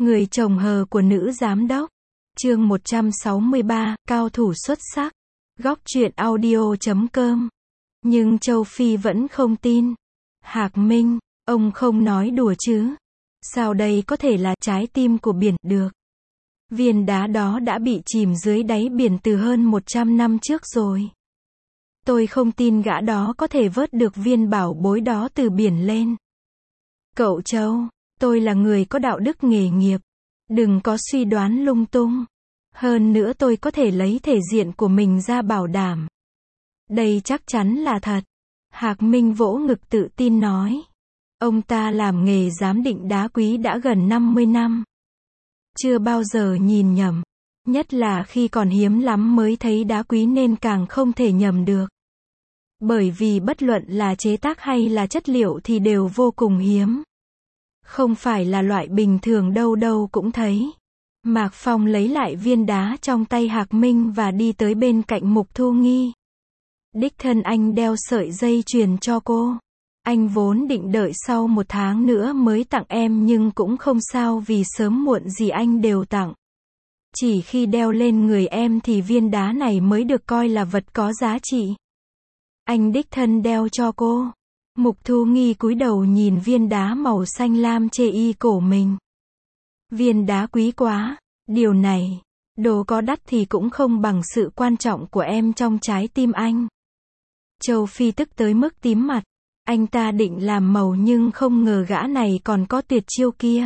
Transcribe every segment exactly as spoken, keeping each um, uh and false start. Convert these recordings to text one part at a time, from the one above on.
Người chồng hờ của nữ giám đốc. Chương một trăm sáu mươi ba, cao thủ xuất sắc. Góc truyện audio chấm com. Nhưng Châu Phi vẫn không tin. Hạc Minh, ông không nói đùa chứ? Sao đây có thể là trái tim của biển được? Viên đá đó đã bị chìm dưới đáy biển từ hơn một trăm năm trước rồi. Tôi không tin gã đó có thể vớt được viên bảo bối đó từ biển lên. Cậu Châu, tôi là người có đạo đức nghề nghiệp. Đừng có suy đoán lung tung. Hơn nữa tôi có thể lấy thể diện của mình ra bảo đảm. Đây chắc chắn là thật. Hạc Minh vỗ ngực tự tin nói. Ông ta làm nghề giám định đá quý đã gần năm mươi năm. Chưa bao giờ nhìn nhầm. Nhất là khi còn hiếm lắm mới thấy đá quý nên càng không thể nhầm được. Bởi vì bất luận là chế tác hay là chất liệu thì đều vô cùng hiếm. Không phải là loại bình thường đâu đâu cũng thấy. Mạc Phong lấy lại viên đá trong tay Hạc Minh và đi tới bên cạnh Mục Thu Nghi. Đích thân anh đeo sợi dây chuyền cho cô. Anh vốn định đợi sau một tháng nữa mới tặng em nhưng cũng không sao vì sớm muộn gì anh đều tặng. Chỉ khi đeo lên người em thì viên đá này mới được coi là vật có giá trị. Anh đích thân đeo cho cô. Mục Thu Nghi cúi đầu nhìn viên đá màu xanh lam chê y cổ mình. Viên đá quý quá. Điều này, đồ có đắt thì cũng không bằng sự quan trọng của em trong trái tim anh. Châu Phi tức tới mức tím mặt. Anh ta định làm màu nhưng không ngờ gã này còn có tuyệt chiêu kia.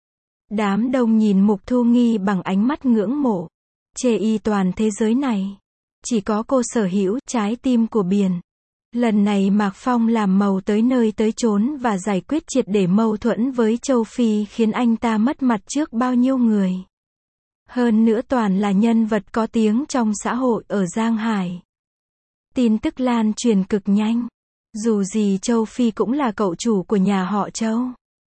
Đám đông nhìn Mục Thu Nghi bằng ánh mắt ngưỡng mộ. Chê y toàn thế giới này. Chỉ có cô sở hữu trái tim của biển. Lần này Mạc Phong làm màu tới nơi tới chốn và giải quyết triệt để mâu thuẫn với Châu Phi khiến anh ta mất mặt trước bao nhiêu người. Hơn nữa toàn là nhân vật có tiếng trong xã hội ở Giang Hải. Tin tức lan truyền cực nhanh. Dù gì Châu Phi cũng là cậu chủ của nhà họ Châu.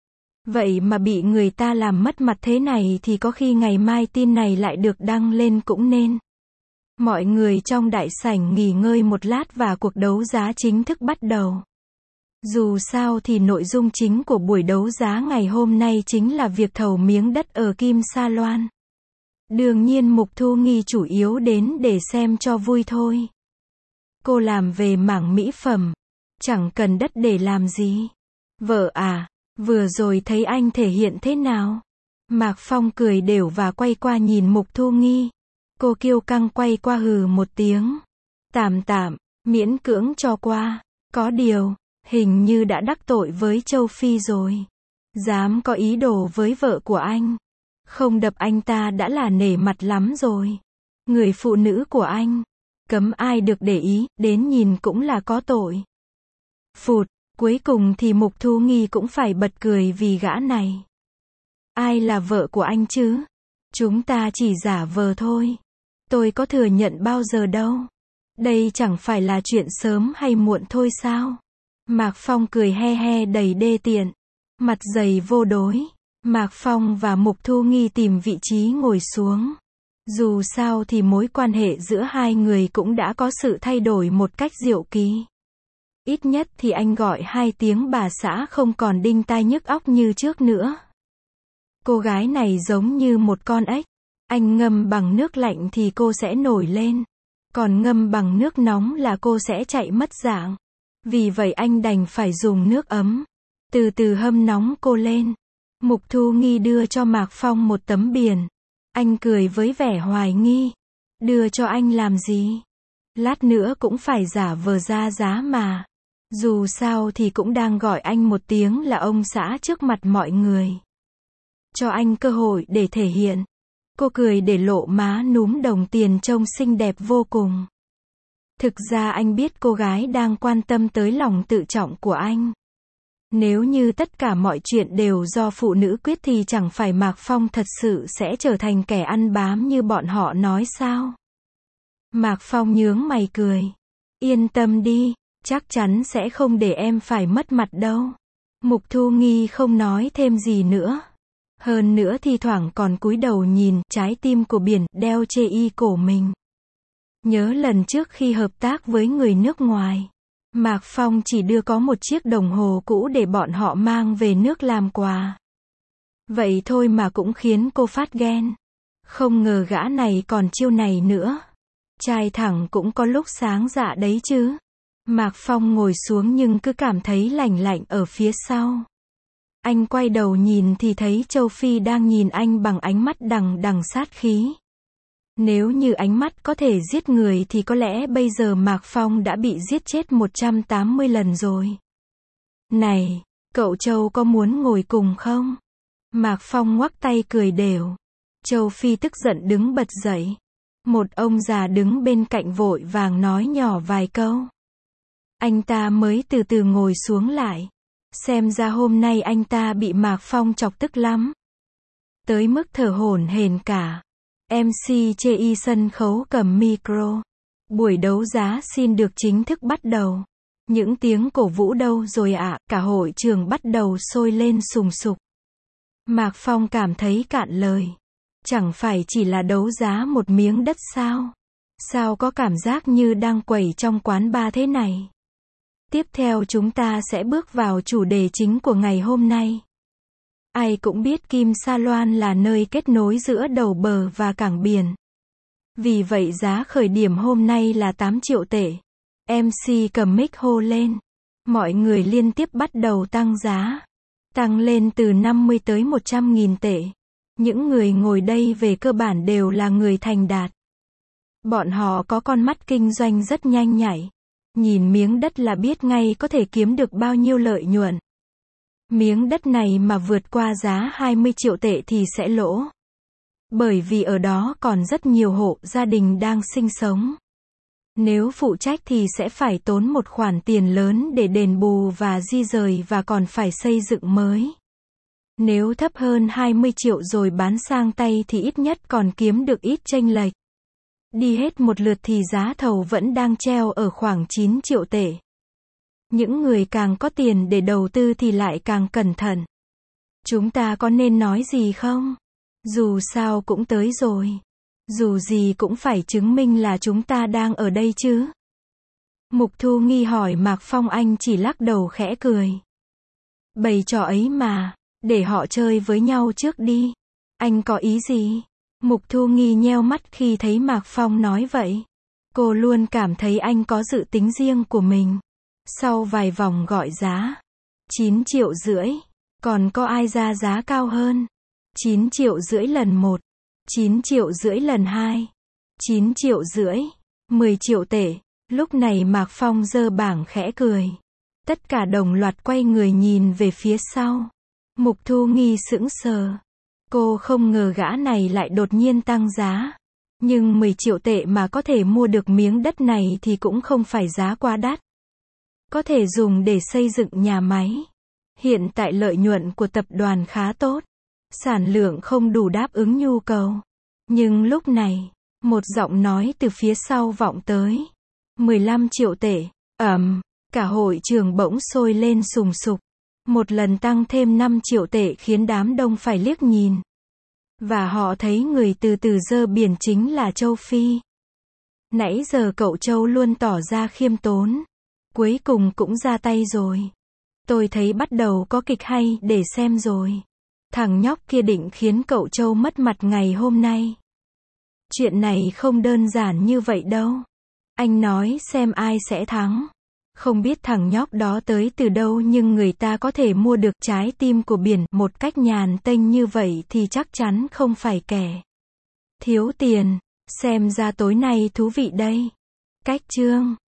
Vậy mà bị người ta làm mất mặt thế này thì có khi ngày mai tin này lại được đăng lên cũng nên. Mọi người trong đại sảnh nghỉ ngơi một lát và cuộc đấu giá chính thức bắt đầu. Dù sao thì nội dung chính của buổi đấu giá ngày hôm nay chính là việc thầu miếng đất ở Kim Sa Loan. Đương nhiên Mục Thu Nghi chủ yếu đến để xem cho vui thôi. Cô làm về mảng mỹ phẩm. Chẳng cần đất để làm gì. Vợ à, vừa rồi thấy anh thể hiện thế nào? Mạc Phong cười đều và quay qua nhìn Mục Thu Nghi. Cô kiêu căng quay qua hừ một tiếng. Tạm tạm, miễn cưỡng cho qua. Có điều, hình như đã đắc tội với Châu Phi rồi. Dám có ý đồ với vợ của anh. Không đập anh ta đã là nể mặt lắm rồi. Người phụ nữ của anh. Cấm ai được để ý, đến nhìn cũng là có tội. Phụt, cuối cùng thì Mục Thu Nghi cũng phải bật cười vì gã này. Ai là vợ của anh chứ? Chúng ta chỉ giả vờ thôi. Tôi có thừa nhận bao giờ đâu. Đây chẳng phải là chuyện sớm hay muộn thôi sao? Mạc Phong cười he he đầy đê tiện. Mặt dày vô đối. Mạc Phong và Mục Thu Nghi tìm vị trí ngồi xuống. Dù sao thì mối quan hệ giữa hai người cũng đã có sự thay đổi một cách diệu kỳ. Ít nhất thì anh gọi hai tiếng bà xã không còn đinh tai nhức óc như trước nữa. Cô gái này giống như một con ếch. Anh ngâm bằng nước lạnh thì cô sẽ nổi lên. Còn ngâm bằng nước nóng là cô sẽ chạy mất dạng. Vì vậy anh đành phải dùng nước ấm. Từ từ hâm nóng cô lên. Mục Thu Nghi đưa cho Mạc Phong một tấm biển. Anh cười với vẻ hoài nghi. Đưa cho anh làm gì? Lát nữa cũng phải giả vờ ra giá mà. Dù sao thì cũng đang gọi anh một tiếng là ông xã trước mặt mọi người. Cho anh cơ hội để thể hiện. Cô cười để lộ má núm đồng tiền trông xinh đẹp vô cùng. Thực ra anh biết cô gái đang quan tâm tới lòng tự trọng của anh. Nếu như tất cả mọi chuyện đều do phụ nữ quyết thì chẳng phải Mạc Phong thật sự sẽ trở thành kẻ ăn bám như bọn họ nói sao? Mạc Phong nhướng mày cười. Yên tâm đi, chắc chắn sẽ không để em phải mất mặt đâu. Mục Thu Nghi không nói thêm gì nữa. Hơn nữa thi thoảng còn cúi đầu nhìn trái tim của biển đeo chê y cổ mình. Nhớ lần trước khi hợp tác với người nước ngoài, Mạc Phong chỉ đưa có một chiếc đồng hồ cũ để bọn họ mang về nước làm quà. Vậy thôi mà cũng khiến cô phát ghen. Không ngờ gã này còn chiêu này nữa. Trai thẳng cũng có lúc sáng dạ đấy chứ. Mạc Phong ngồi xuống nhưng cứ cảm thấy lạnh lạnh ở phía sau. Anh quay đầu nhìn thì thấy Châu Phi đang nhìn anh bằng ánh mắt đằng đằng sát khí. Nếu như ánh mắt có thể giết người thì có lẽ bây giờ Mạc Phong đã bị giết chết một trăm tám mươi lần rồi. Này, cậu Châu có muốn ngồi cùng không? Mạc Phong ngoắc tay cười đều. Châu Phi tức giận đứng bật dậy. Một ông già đứng bên cạnh vội vàng nói nhỏ vài câu. Anh ta mới từ từ ngồi xuống lại. Xem ra hôm nay anh ta bị Mạc Phong chọc tức lắm. Tới mức thở hổn hển cả. em xê chê y sân khấu cầm micro. Buổi đấu giá xin được chính thức bắt đầu. Những tiếng cổ vũ đâu rồi ạ, à, cả hội trường bắt đầu sôi lên sùng sục. Mạc Phong cảm thấy cạn lời. Chẳng phải chỉ là đấu giá một miếng đất sao? Sao có cảm giác như đang quẩy trong quán bar thế này? Tiếp theo chúng ta sẽ bước vào chủ đề chính của ngày hôm nay. Ai cũng biết Kim Sa Loan là nơi kết nối giữa đầu bờ và cảng biển. Vì vậy giá khởi điểm hôm nay là tám triệu tệ. em xê cầm mic hô lên. Mọi người liên tiếp bắt đầu tăng giá. Tăng lên từ năm mươi tới một trăm nghìn tệ. Những người ngồi đây về cơ bản đều là người thành đạt. Bọn họ có con mắt kinh doanh rất nhanh nhạy. Nhìn miếng đất là biết ngay có thể kiếm được bao nhiêu lợi nhuận. Miếng đất này mà vượt qua giá hai mươi triệu tệ thì sẽ lỗ. Bởi vì ở đó còn rất nhiều hộ gia đình đang sinh sống. Nếu phụ trách thì sẽ phải tốn một khoản tiền lớn để đền bù và di rời và còn phải xây dựng mới. Nếu thấp hơn hai mươi triệu rồi bán sang tay thì ít nhất còn kiếm được ít chênh lệch. Đi hết một lượt thì giá thầu vẫn đang treo ở khoảng chín triệu tệ. Những người càng có tiền để đầu tư thì lại càng cẩn thận. Chúng ta có nên nói gì không? Dù sao cũng tới rồi. Dù gì cũng phải chứng minh là chúng ta đang ở đây chứ. Mục Thu Nghi hỏi Mạc Phong, anh chỉ lắc đầu khẽ cười. Bày trò ấy mà, để họ chơi với nhau trước đi. Anh có ý gì? Mục Thu Nghi nheo mắt khi thấy Mạc Phong nói vậy. Cô luôn cảm thấy anh có dự tính riêng của mình. Sau vài vòng gọi giá, chín triệu rưỡi. Còn có ai ra giá cao hơn? chín triệu rưỡi lần một. chín triệu rưỡi lần hai. chín triệu rưỡi. mười triệu tệ. Lúc này Mạc Phong giơ bảng khẽ cười. Tất cả đồng loạt quay người nhìn về phía sau. Mục Thu Nghi sững sờ. Cô không ngờ gã này lại đột nhiên tăng giá. Nhưng mười triệu tệ mà có thể mua được miếng đất này thì cũng không phải giá quá đắt. Có thể dùng để xây dựng nhà máy. Hiện tại lợi nhuận của tập đoàn khá tốt. Sản lượng không đủ đáp ứng nhu cầu. Nhưng lúc này, một giọng nói từ phía sau vọng tới. mười lăm triệu tệ. Ầm, cả hội trường bỗng sôi lên sùng sục. Một lần tăng thêm năm triệu tệ khiến đám đông phải liếc nhìn. Và họ thấy người từ từ giơ biển chính là Châu Phi. Nãy giờ cậu Châu luôn tỏ ra khiêm tốn. Cuối cùng cũng ra tay rồi. Tôi thấy bắt đầu có kịch hay để xem rồi. Thằng nhóc kia định khiến cậu Châu mất mặt ngày hôm nay. Chuyện này không đơn giản như vậy đâu. Anh nói xem ai sẽ thắng. Không biết thằng nhóc đó tới từ đâu nhưng người ta có thể mua được trái tim của biển một cách nhàn tênh như vậy thì chắc chắn không phải kẻ thiếu tiền. Xem ra tối nay thú vị đây. Cách chương